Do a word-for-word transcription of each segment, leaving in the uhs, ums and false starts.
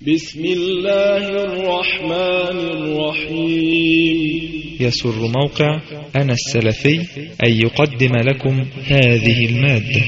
بسم الله الرحمن الرحيم. يسر موقع أنا السلفي أن يقدم لكم هذه المادة.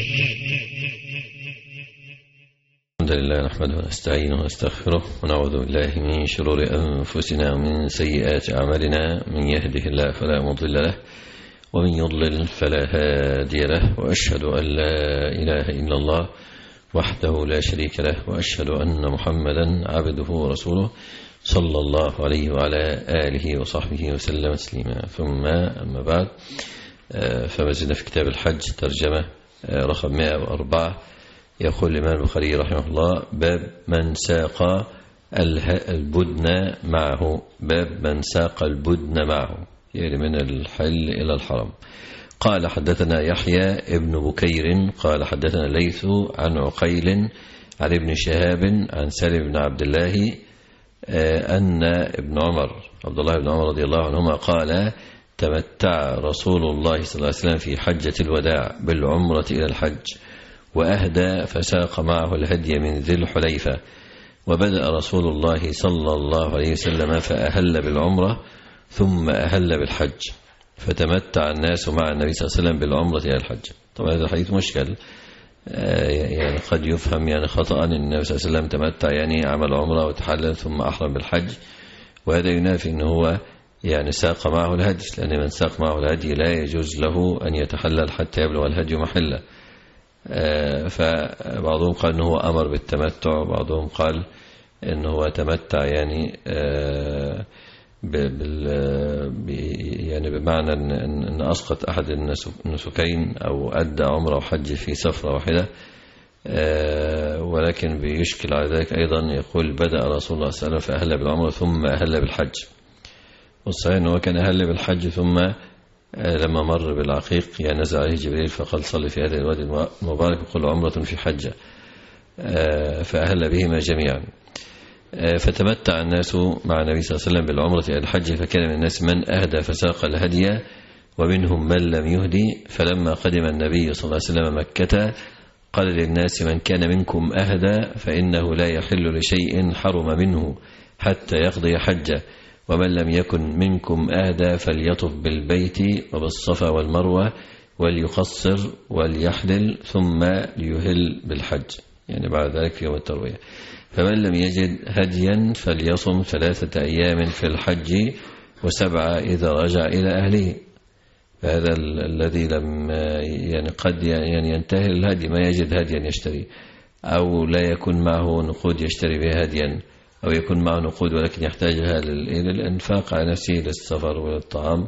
الحمد لله نحمده ونستعينه ونستغفره ونعوذ بالله من شرور أنفسنا ومن سيئات أعمالنا، من يهده الله فلا مضل له ومن يضلل فلا هادي له، وأشهد أن لا إله إلا الله وحده لا شريك له، وأشهد أن محمدا عبده ورسوله صلى الله عليه وعلى آله وصحبه وسلم تسليما. ثم أما بعد، فما زلنا في كتاب الحج ترجمة رقم مئة وأربعة. يقول الإمام البخاري رحمه الله: باب من ساق البدن معه. باب من ساق البدن معه، يعني من الحل إلى الحرم. قال: حدثنا يحيى ابن بكير قال حدثنا ليث عن عقيل عن ابن شهاب عن سالم بن عبد الله أن ابن عمر عبد الله بن عمر رضي الله عنهما قال: تمتع رسول الله صلى الله عليه وسلم في حجة الوداع بالعمرة إلى الحج، وأهدى فساق معه الهدي من ذي الحليفة. وبدأ رسول الله صلى الله عليه وسلم فأهل بالعمرة ثم أهل بالحج، فتمتع الناس مع النبي صلى الله عليه وسلم بالعمرة إلى الحج. طبعا هذا الحديث مشكل، يعني قد يفهم يعني خطأ أن النبي صلى الله عليه وسلم تمتع يعني عمل عمرة وتحلل ثم أحرم بالحج، وهذا ينافي أنه هو يعني ساق معه الهدي، لأن من ساق معه الهدي لا يجوز له أن يتحلل حتى يبلغ الهدي محله. فبعضهم قال أنه هو أمر بالتمتع، وبعضهم قال أنه هو تمتع يعني يعني بمعنى أن أسقط أحد النسكين أو أدى عمره وحج في سفرة واحدة. ولكن بيشكل على ذلك أيضا يقول: بدأ رسول الله صلى الله عليه وسلم فأهل بالعمرة ثم أهل بالحج. والصحيح أنه كان أهل بالحج، ثم لما مر بالعقيق يعني نزل عليه جبريل فقال: صل في هذا الوادي المبارك وقل عمرة في حجة، فأهل بهما جميعا. فتمتع الناس مع النبي صلى الله عليه وسلم بالعمرة إلى الحج، فكان من الناس من أهدى فساق الهدي ومنهم من لم يهدي. فلما قدم النبي صلى الله عليه وسلم مكة قال للناس: من كان منكم أهدى فإنه لا يحل لشيء حرم منه حتى يقضي حجه، ومن لم يكن منكم أهدى فليطف بالبيت وبالصفا والمروة وليقصر وليحلل ثم ليهل بالحج، يعني بعد ذلك في يوم التروية. فمن لم يجد هديا فليصم ثلاثة أيام في الحج وسبعة إذا رجع إلى أهله. فهذا الذي لم يعني قد يعني ينتهي الهدي، ما يجد هديا يشتري، أو لا يكون معه نقود يشتري بها هديا، أو يكون معه نقود ولكن يحتاجها للإنفاق على نفسه للسفر وللطعام،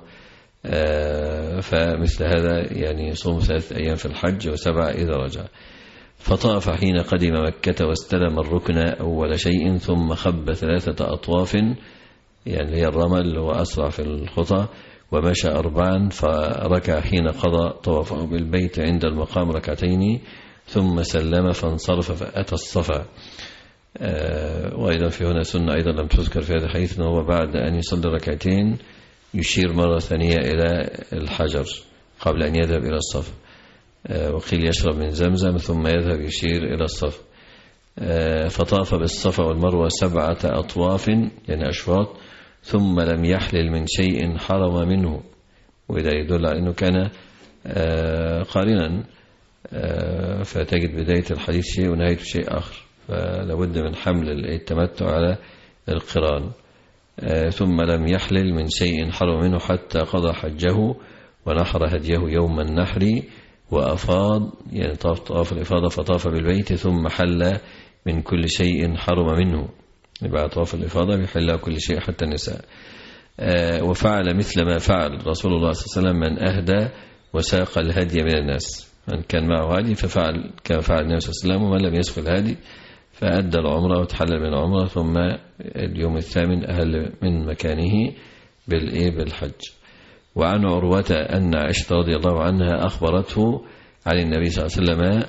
فمثل هذا يعني يصوم ثلاثة أيام في الحج وسبعة إذا رجع. فطاف حين قدم مكة واستلم الركن أول شيء، ثم خب ثلاثة أطواف، يعني هي الرمل هو أسرع في الخطى، ومشى أربعا، فركع حين قضى طوافه بالبيت عند المقام ركعتين، ثم سلم فانصرف فأتى الصفا. وأيضا في هنا سنة أيضا لم تذكر في هذا الحديث، أنه بعد أن يصلي ركعتين يشير مرة ثانية إلى الحجر قبل أن يذهب إلى الصفا، وقيل يشرب من زمزم ثم يذهب يشير إلى الصفا. فطاف بالصفا والمروة سبعة أطواف يعني أشواط، ثم لم يحلل من شيء حرم منه، وإذا يدل على أنه كان قارنا، فتجد بداية الحديث شيء ونهاية شيء آخر، فلابد من حمل التمتع على القران. ثم لم يحلل من شيء حرم منه حتى قضى حجه ونحر هديه يوم النحر، وأفاض يعني طاف طواف الإفاضة، فطاف بالبيت ثم حل من كل شيء حرم منه. بعد طواف الإفاضة بيحل كل شيء حتى النساء. وفعل مثل ما فعل رسول الله صلى الله عليه وسلم من أهدى وساق الهدي من الناس. من كان معه هدي ففعل كما فعل النبي صلى الله عليه وسلم، ومن لم يسق الهدي فأدى العمرة وتحلل من العمرة، ثم اليوم الثامن أهل من مكانه بالحج. وعن عروة أن عائشة رضي الله عنها أخبرته عن النبي صلى الله عليه وسلم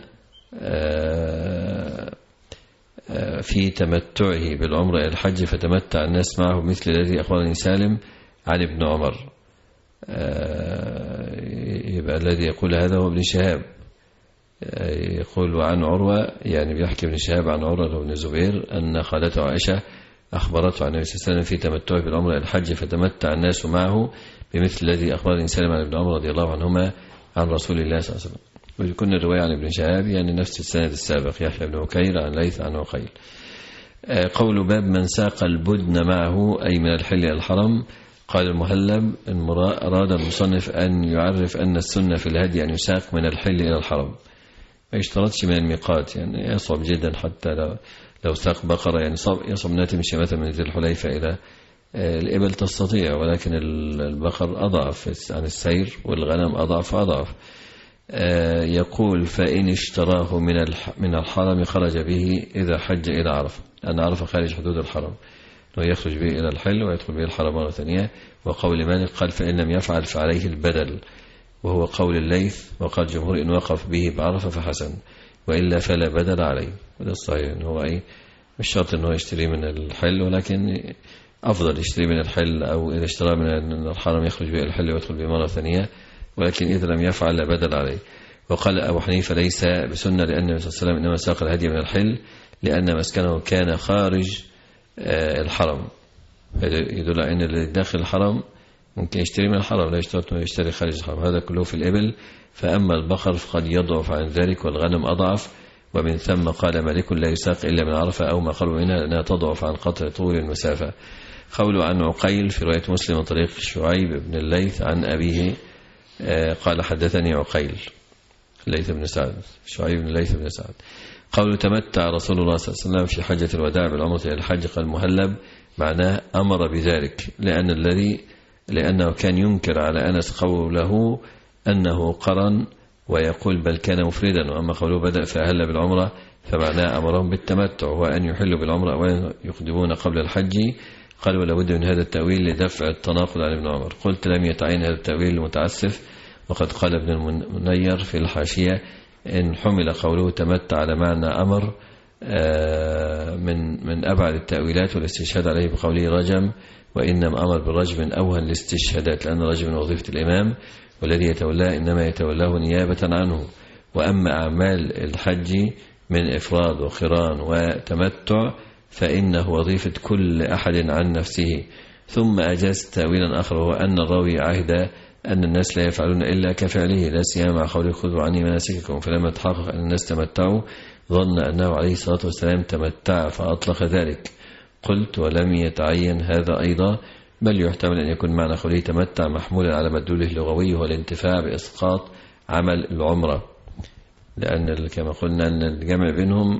في تمتعه بالعمرة إلى الحج، فتمتع الناس معه مثل الذي أخبرني سالم عن ابن عمر. يبقى الذي يقول هذا هو ابن شهاب، يقول وعن عروة، يعني بيحكي ابن شهاب عن عروة بن الزبير أن خالته عائشة أخبرته عن النبي صلى الله عليه وسلم في تمتعه بالعمرة إلى الحج، فتمتع الناس معه بمثل الذي أخبرني سالم عن ابن عمر رضي الله عنهما عن رسول الله صلى الله عليه وسلم. ويكون الرواية عن ابن شهاب يعني نفس السند السابق، يحيى بن بكير عن ليث عن عقيل. قول باب من ساق البدن معه أي من الحل إلى الحرم. قال المهلب أراد المصنف أن يعرف أن السنة في الهدي أن يساق من الحل إلى الحرم، ما يشترطش من الميقات، يعني يصعب جدا حتى لو لو ساق بقرة، يعني يصعب أنها تمشي مثلا من ذي الحليفة إلى الإبل تستطيع، ولكن البقر أضعف عن السير والغنم أضعف أضعف. يقول فإن اشتراه من من الحرم خرج به إذا حج إلى عرفة، أن عرفة خارج حدود الحرم، ويخرج به إلى الحل ويدخل به الحرم مرة ثانية. وقول مالك قال فإن لم يفعل فعليه البدل، وهو قول الليث، وقال جمهور إن وقف به بعرفة فحسن، وإلا فلا بدل عليه. وده الصحيح إن هو أي مش شرط إنه يشتري من الحل، ولكن أفضل يشتري من الحل، أو إذا اشترى من الحرم يخرج به الحل ويدخل به مرة ثانية، ولكن إذا لم يفعل لا بدل عليه. وقال أبو حنيفة ليس بسنة، لأن النبي صلى الله عليه وسلم إنما ساق الهدي من الحل لأن مسكنه كان خارج الحرم، يدل على أن اللي داخل الحرم ممكن يشتري من الحرم، لا يشترط أنه يشتري خارج الحرم. هذا كله في الإبل. فأما البقر فقد يضعف عن ذلك، والغنم أضعف. ومن ثم قال مالك لا يساق إلا من عرفة أو ما قرب منها، لأنها تضعف عن قطع طول المسافة. قول عن عقيل في رواية مسلم من طريق شعيب بن الليث عن أبيه قال حدثني عقيل الليث بن سعد، شعيب بن الليث بن سعد. قول تمتع رسول الله صلى الله عليه وسلم في حجة الوداع بالعمرة إلى الحج، قال المهلب معناه أمر بذلك، لأن الذي لأنه كان ينكر على أنس قوله أنه قرن ويقول بل كان مفردا. وأما قوله بدأ فأهل بالعمرة فمعناه أمرهم بالتمتع، هو أن يحلوا بالعمرة أولا يقدمون قبل الحج. قال ولا بد من هذا التأويل لدفع التناقض عن ابن عمر. قلت لم يتعين هذا التأويل المتعسف، وقد قال ابن المنير في الحاشية إن حمل قوله تمتع على معنى أمر من من أبعد التأويلات، والاستشهاد عليه بقوله رجم، وإنما أمر بالرجم من أوهن الاستشهادات، لأن الرجم من وظيفة الإمام، والذي يتولاه إنما يتولاه نيابة عنه. وأما أعمال الحج من إفراد وقران وتمتع فإنه وظيفة كل أحد عن نفسه. ثم أجاز تأويلا آخر، وهو أن الراوي عهد أن الناس لا يفعلون إلا كفعله، لا سيما مع قوله خذوا عني مناسككم، فلما تحقق أن الناس تمتعوا ظن أنه عليه الصلاة والسلام تمتع فأطلق ذلك. قلت ولم يتعين هذا أيضا، بل يحتمل أن يكون معنى قوله تمتع محمولا على مدلوله اللغوي، هو الانتفاع بإسقاط عمل العمرة، لأن كما قلنا أن الجمع بينهم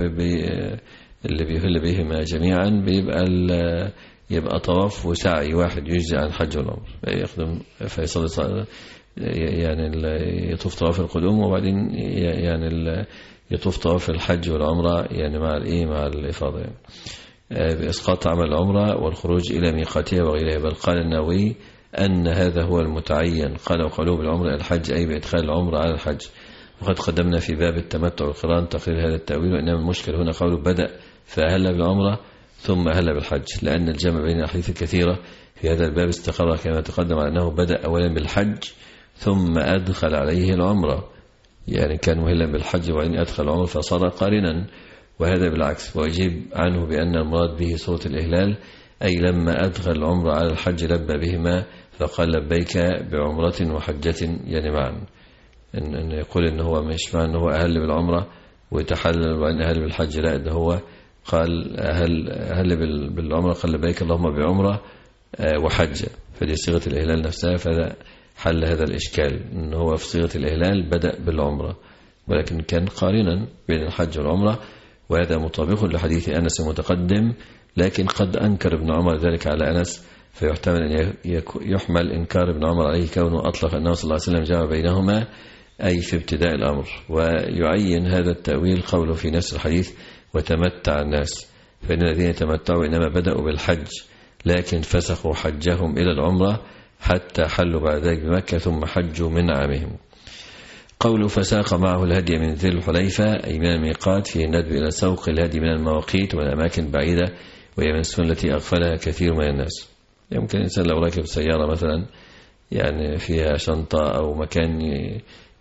اللي بيهل بهما جميعا بيبقى يبقى طواف وسعي واحد يجزي عن حج والعمر، يخدم فيصل يعني يطوف طواف القدوم، وبعدين يعني يطوف طواف الحج والعمرة يعني مع الايه مع الإفاضة، يعني بإسقاط عمل العمرة والخروج إلى ميقاتها وغيرها. بل قال النووي أن هذا هو المتعين، قال وقالوا بالعمرة إلى الحج أي بإدخال العمرة على الحج. وقد قدمنا في باب التمتع والقران تقرير هذا التأويل، وإنما المشكل هنا قوله بدأ فأهل بالعمرة ثم أهل بالحج، لأن الجمع بين الأحاديث الكثيرة في هذا الباب استقر كما تقدم على أنه بدأ أولا بالحج ثم أدخل عليه العمرة، يعني كان مهلا بالحج وإن أدخل العمرة فصار قارنا، وهذا بالعكس. ويجيب عنه بأن المراد به صورة الإهلال، أي لما أدخل العمرة على الحج لبى بهما فقال لبيك بعمرة وحجة يعني معا، إن, إن يقول إن هو مش معنى إن هو أهل بالعمرة ويتحلل وإن أهل بالحج، لا، إن هو قال أهل, أهل بالعمرة قال لبيك اللهم بعمرة وحجة، فدي صيغة الإهلال نفسها، فهذا حل هذا الإشكال، إن هو في صيغة الإهلال بدأ بالعمرة ولكن كان قارنا بين الحج والعمرة، وهذا مطابق لحديث أنس المتقدم. لكن قد أنكر ابن عمر ذلك على أنس، فيحتمل أن يحمل إنكار ابن عمر عليه كونه أطلق أنه صلى الله عليه وسلم جمع بينهما أي في ابتداء الأمر. ويعين هذا التأويل قوله في نفس الحديث وتمتع الناس، فإن الذين تمتعوا إنما بدأوا بالحج لكن فسخوا حجهم إلى العمرة حتى حلوا بعد ذلك بمكة ثم حجوا من عامهم. قوله فساق معه الهدي من ذي الحليفة أي من الميقات، فيه الندب إلى سوق الهدي من المواقيت والأماكن بعيدة، وهي من السنة التي أغفلها كثير من الناس. يمكن الإنسان لو راكب سيارة مثلا يعني فيها شنطة أو مكان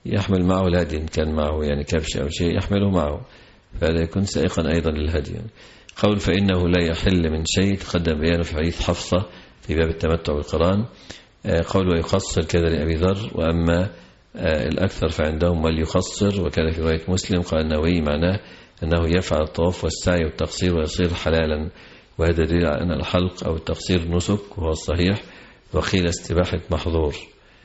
يحمل معه الهدي، إن كان معه يعني كبش أو شيء يحمله معه، فهذا يكون سائقا أيضا للهدي. قول فإنه لا يحل من شيء تقدم بيانه في حديث حفصة في باب التمتع بالقران. قول ويقصر كذا لأبي ذر، وأما الأكثر فعندهم وليقصر، وكذا في رواية مسلم قال النووي معناه أنه يفعل الطواف والسعي والتقصير ويصير حلالا، وهذا دليل على أن الحلق أو التقصير نسك وهو الصحيح، وقيل استباحة محظور،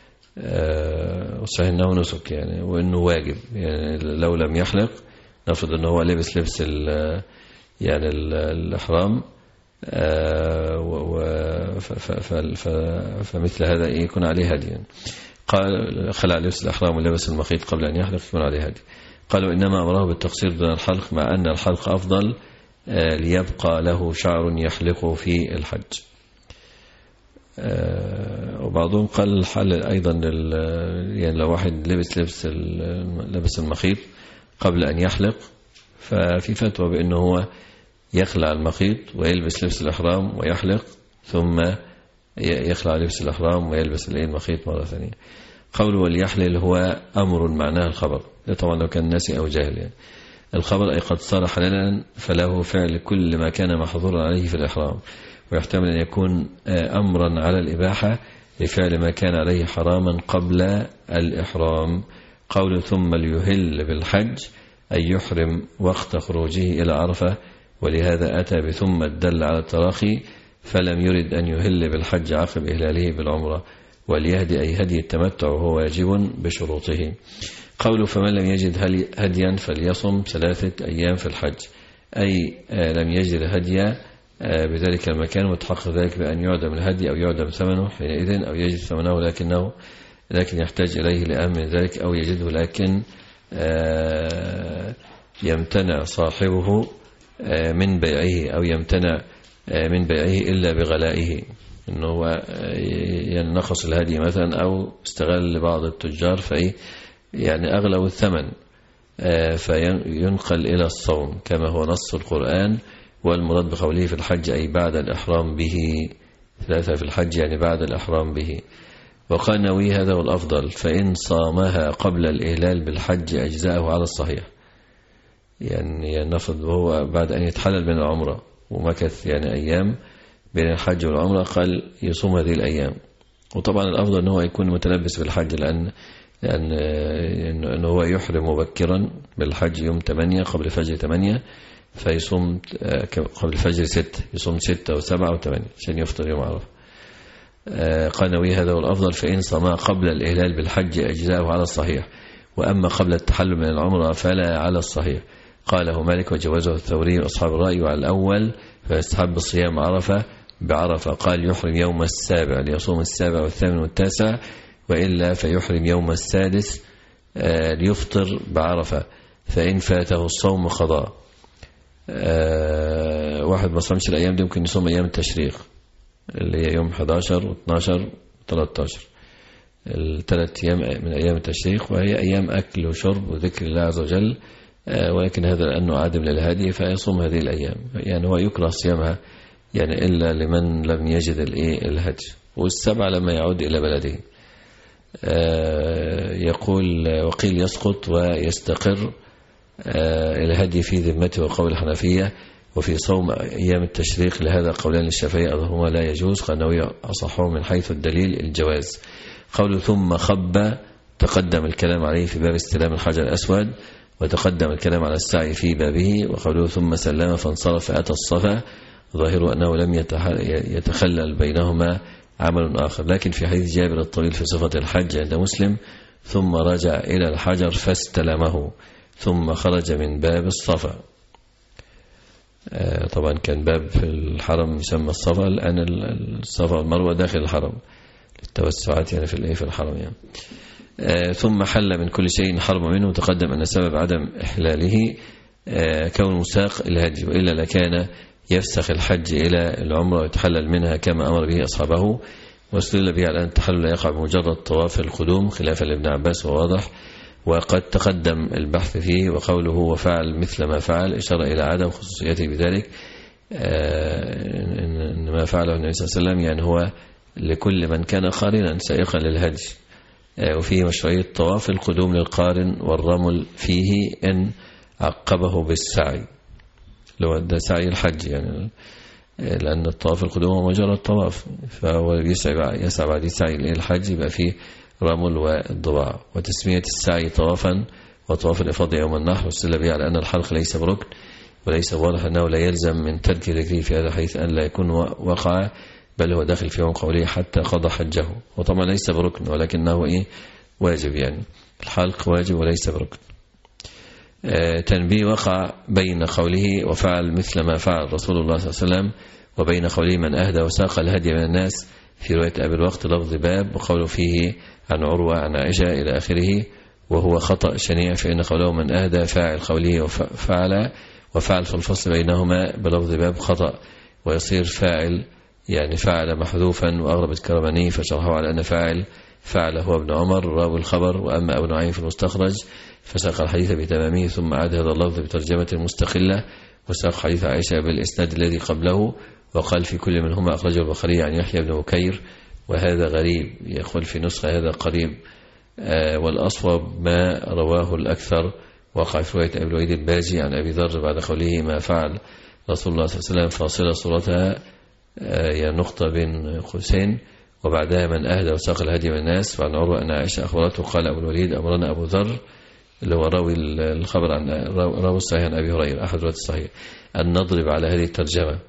وصحيح أنه نسك يعني وأنه واجب، يعني لو لم يحلق نفرض أنه هو لبس لبس ال يعني ال الإحرام فمثل هذا يكون عليه هدي. قال خلع لبس الإحرام ولبس المخيط قبل أن يحلق يكون عليه هدي. قالوا إنما أمره بالتقصير دون الحلق، مع أن الحلق أفضل ليبقى له شعر يحلقه في الحج. وبعضهم قال الحل أيضا يعني لو واحد لبس لبس لبس المخيط قبل أن يحلق، ففي فتوى بأنه هو يخلع المخيط ويلبس لبس الإحرام ويحلق، ثم يخلع لبس الإحرام ويلبس المخيط مرة ثانية. قول وليحلل هو أمر معناه الخبر، طبعا لو كان ناسي أو جاهل يعني. الخبر أي قد صار حلالا فله فعل كل ما كان محظورا عليه في الإحرام، ويحتمل أن يكون أمرا على الإباحة لفعل ما كان عليه حراما قبل الإحرام. قول ثم ليهل بالحج أي يحرم وقت خروجه إلى عرفة، ولهذا أتى بثم الدل على التراخي، فلم يرد أن يهل بالحج عقب إهلاله بالعمرة. وليهدي أي هدي التمتع وهو واجب بشروطه. قوله فمن لم يجد هديا فليصم ثلاثة أيام في الحج، أي لم يجد هديا بذلك المكان، وتحقق ذلك بأن يعدم الهدي أو يعدم ثمنه حينئذ، أو يجد ثمنه لكنه لكن يحتاج إليه لأهم من ذلك، أو يجده لكن يمتنع صاحبه من بيعه، أو يمتنع من بيعه إلا بغلائه، إنه هو ينقص الهدي مثلا أو استغل بعض التجار فإيه يعني أغلوا الثمن فينقل إلى الصوم كما هو نص القرآن. والمراد بقوله في الحج أي بعد الإحرام به، ثلاثة في الحج يعني بعد الإحرام به. وقال نووي هذا هو الأفضل، فإن صامها قبل الإهلال بالحج أجزاءه على الصحيح، يعني نفض وهو بعد أن يتحلل من العمرة ومكث يعني أيام بين الحج والعمرة قال يصوم هذه الأيام. وطبعا الأفضل أنه يكون متلبس بالحج، لأن لأن أنه هو يحرم مبكرا بالحج يوم ثمانية قبل فجر ثمانية، فيصوم قبل فجر ستة، يصوم ستة وسبعة وثمانية عشان يفطر يوم عرفة. قال نووي هذا هو الأفضل، فإن صام قبل الإهلال بالحج أجزاءه على الصحيح، وأما قبل التحلل من العمرة فلا على الصحيح. قاله مالك وجوزه الثوري وأصحاب الرأي، وعلى الأول فيستحب صيام عرفة بعرفة، قال يحرم يوم السابع ليصوم السابع والثامن والتاسع، وإلا فيحرم يوم السادس ليفطر بعرفة، فإن فاته الصوم قضاء. واحد ما صامش الأيام دي ممكن يصوم أيام التشريق اللي هي يوم أحد عشر واثني عشر وثلاثة عشر، الثلاث أيام من أيام التشريق، وهي أيام أكل وشرب وذكر الله عز وجل، ولكن هذا لأنه عادم للهدي فيصوم هذه الأيام، يعني هو يكره صيامها يعني إلا لمن لم يجد الهدي. والسبع لما يعود إلى بلده. يقول وقيل يسقط ويستقر الهدي في ذمته وقول الحنفية، وفي صوم أيام التشريق لهذا قولان للشافعية أظهرهما لا يجوز، قال النووي أصحهم من حيث الدليل الجواز. قول ثم خب تقدم الكلام عليه في باب استلام الحجر الأسود، وتقدم الكلام على السعي في بابه. وقوله ثم سلم فانصرف أتى الصفا، ظاهر أنه لم يتخلل بينهما عمل آخر. لكن في حديث جابر الطويل في صفة الحج عند مسلم ثم رجع إلى الحجر فاستلمه ثم خرج من باب الصفا. طبعا كان باب في الحرم يسمى الصفا، الآن الصفا والمروة داخل الحرم للتوسعات يعني في في الحرم يعني. ثم حل من كل شيء حرم منه. تقدم أن سبب عدم إحلاله كون مساق الهدي، وإلا لكان يفسخ الحج إلى العمرة ويتحلل منها كما أمر به أصحابه. واستدل به على أن التحلل لا يقع بمجرد طواف القدوم خلافا لابن عباس وواضح، وقد تقدم البحث فيه. وقوله وفعل مثل ما فعل إشارة إلى عدم خصوصيته بذلك، إن ما فعله النبي صلى الله عليه وسلم يعني هو لكل من كان قارنا سائقا للهدي، وفيه مشروعية طواف القدوم للقارن والرمل فيه إن عقبه بالسعي، لو ده سعي الحج يعني، لأن الطواف القدوم هو مجرد طواف، فهو يسعى يسعى بعد سعي الحج يبقى فيه رمل والضباع. وتسمية السعي طوافا وطواف الإفاضة يوم النحر واستدل به على أن الحلق ليس بركن وليس واضح أنه لا يلزم من ترك ذكره في هذا، حيث أن لا يكون وقع بل هو داخل في يوم قوله حتى قضى حجه، وطبعا ليس بركن ولكنه إيه واجب، يعني الحلق واجب وليس بركن. آه تنبيه وقع بين قوله وفعل مثل ما فعل رسول الله صلى الله عليه وسلم وبين قوله من أهدى وساق الهدي من الناس في رواية أبي الوقت لفظ باب، وقوله فيه عن عروة عن عائشة إلى آخره، وهو خطأ شنيع، فإن قوله من أهدى فاعل قوله وفعل وفعل في الفصل بينهما بلفظ باب خطأ، ويصير فاعل يعني فعل محذوفا، وأغلب الكرماني فشرحه على أن فاعل فعل هو ابن عمر راوي الخبر، وأما ابن نعيم في المستخرج فساق الحديث بتمامه ثم عاد هذا اللفظ بترجمة مستقلة، وساق حديث عائشة بالإسناد الذي قبله، وقال في كل منهما أخرجه البخاري عن يحيى بن بكير، وهذا غريب، يقول في نسخة هذا قريب. آه والأصوب ما رواه الأكثر وقع في رواية أبي الوليد الباجي عن أبي ذر بعد قوله ما فعل رسول الله صلى الله عليه وسلم فاصلة صورتها آه يا نقطة بين قوسين، وبعدها من أهدى وساق الهدي من الناس. وعن عروة أن عائشة أخبرته قال أبو الوليد أمرنا أبو ذر اللي هو راوي الخبر عن راوي الصحيح عن أبي هريرة أحد رواة الصحيح أن نضرب على هذه الترجمة.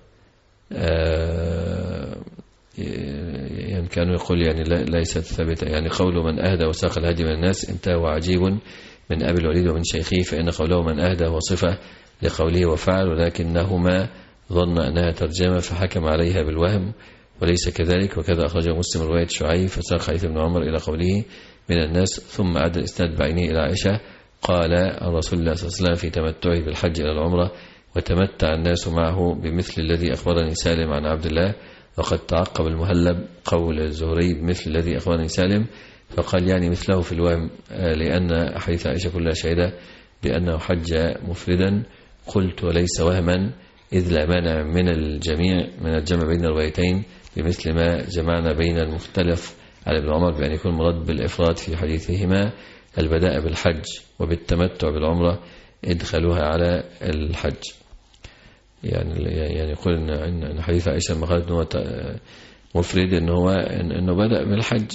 آه يعني كانوا يقول يعني ليست ثابتة، يعني قول من أهدى وساق الهدي من الناس انتهى وعجيب من أبي الوليد ومن شيخه، فإن قوله من أهدى هو صفة لقوله وفعل، ولكنهما ظن أنها ترجمة فحكم عليها بالوهم وليس كذلك. وكذا أخرجه مسلم رواية شعيب فساق حديث ابن عمر إلى قوله من الناس ثم عاد الإسناد بعينه إلى عائشة قال عن رسول الله صلى الله عليه وسلم في تمتعه بالحج إلى العمرة وتمتع الناس معه بمثل الذي أخبرني سالم عن عبد الله. وقد تعقب المهلب قول الزهري بمثل الذي أخبرني سالم، فقال يعني مثله في الوهم، لأن حديث عائشة كلها شهيدة بأنه حج مفردا. قلت وليس وهما إذ لا مانع من الجميع من الجمع بين الروايتين بمثل ما جمعنا بين المختلف على ابن عمر بأن يكون مراد بالإفراد في حديثهما البداء بالحج وبالتمتع بالعمرة ادخلوها على الحج. يعني يعني يقول ان حديث عائشة لما قالت انه مفرد ان هو انه بدأ بالحج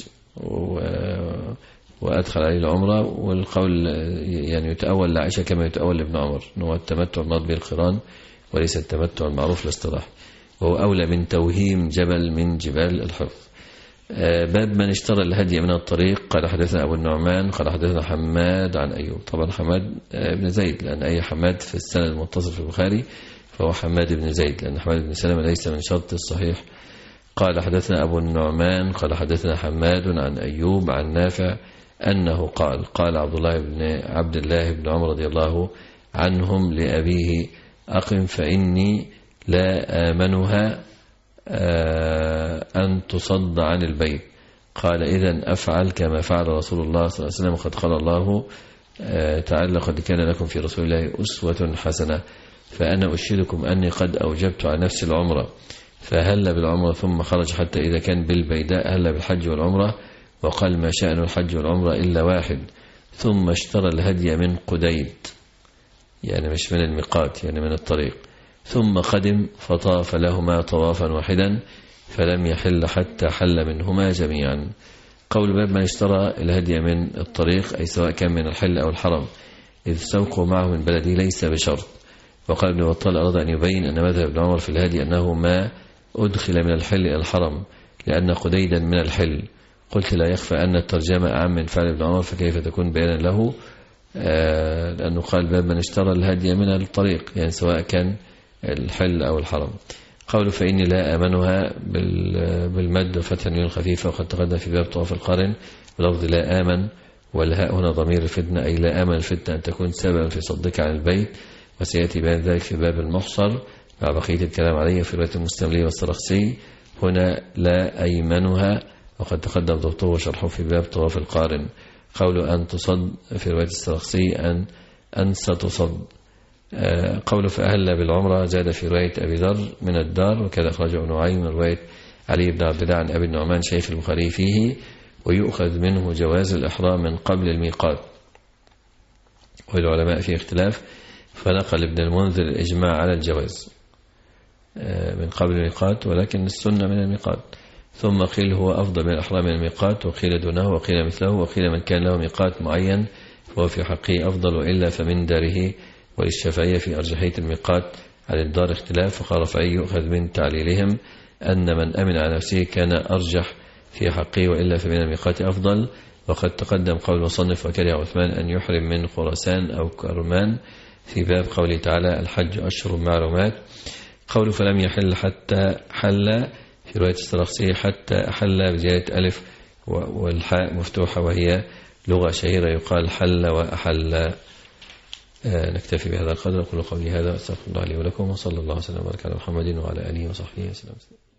وادخل عليه العمرة، والقول يعني يتأول لعائشة كما يتأول لابن عمر انه التمتع المراد به القران وليس التمتع المعروف الاصطلاح، وهو اولى من توهيم جبل من جبال الحفظ. باب من اشترى الهدي من الطريق. قال حدثنا أبو النعمان قال حدثنا حماد عن أيوب، طبعا حماد بن زيد لأن أي حماد في السنة المتصل في البخاري فهو حماد بن زيد، لأن حماد بن سلمة ليس من شرط الصحيح. قال حدثنا أبو النعمان قال حدثنا حماد عن أيوب عن نافع أنه قال قال عبد الله بن عبد الله بن عمر رضي الله عنهم لأبيه أقم فإني لا آمنها أن تصد عن البيت. قال إذن أفعل كما فعل رسول الله صلى الله عليه وسلم، قد قال الله تعالى قد كان لكم في رسول الله أسوة حسنة. فأنا أشهدكم أني قد أوجبت على نفسي العمرة، فهل بالعمرة ثم خرج حتى إذا كان بالبيداء هل بالحج والعمرة، وقال ما شأن الحج والعمرة إلا واحد، ثم اشترى الهدي من قديد يعني مش من الميقات يعني من الطريق، ثم قدم فطاف لهما طوافا واحدا فلم يحل حتى حل منهما جميعا. قول باب من اشترى الهدي من الطريق أي سواء كان من الحل أو الحرم، إذ سوقه معه من بلده ليس بشرط. وقال ابن بطال أراد أن يبين أن مذهب ابن عمر في الهدي أنه ما أدخل من الحل إلى الحرم لأن قديدا من الحل. قلت لا يخفى أن الترجمة أعم من فعل ابن عمر، فكيف تكون بيانا له؟ آه لأنه قال باب من اشترى الهدي من الطريق يعني سواء كان الحل أو الحرم. قوله فإني لا آمنها بالمد وفتح النون الخفيفة، وقد تقدم في باب طواف القارن بلفظ لا آمن، والهاء هنا ضمير الفتنة أي لا آمن الفتنة أن تكون سببا في صدك عن البيت، وسيأتي بيان ذلك في باب المحصر مع بقية الكلام عليه في رواية المستملي والسرخسي. هنا لا أيمنها وقد تقدم ضبطه وشرحه في باب طواف القارن. قوله أن تصد في رواية السرخسي أن أن ستصد. قوله فأهل بالعمرة زاد في رواية أبي ذر من الدار، وكذا أخرجه ابن نعيم من رواية علي بن عبد الله عن أبي النعمان شيخ البخاري فيه ويؤخذ منه جواز الإحرام من قبل الميقات. والعلماء فيه اختلاف، فنقل ابن المنذر الإجماع على الجواز من قبل الميقات، ولكن السنة من الميقات. ثم قيل هو أفضل من الإحرام من الميقات، وقيل دونه، وقيل مثله، وقيل من كان له ميقات معين فهو في حقه أفضل، وإلا فمن داره. وللشافعية في أرجحية الميقات على الدار اختلاف، فقال رفعي يؤخذ من تعليلهم أن من أمن على نفسه كان أرجح في حقه، وإلا فمن الميقات أفضل. وقد تقدم قول المصنف وكره عثمان أن يحرم من خراسان أو كرمان في باب قوله تعالى الحج أشهر معلومات. قوله فلم يحل حتى حل في رواية السرخسي حتى أحل بزيادة ألف والحاء مفتوحة، وهي لغة شهيرة يقال حل وأحل. آه نكتفي بهذا القدر. أقول قولي هذا، أستغفر الله لي ولكم، وصلى الله وسلم وبارك على محمد وعلى آله وصحبه وسلم.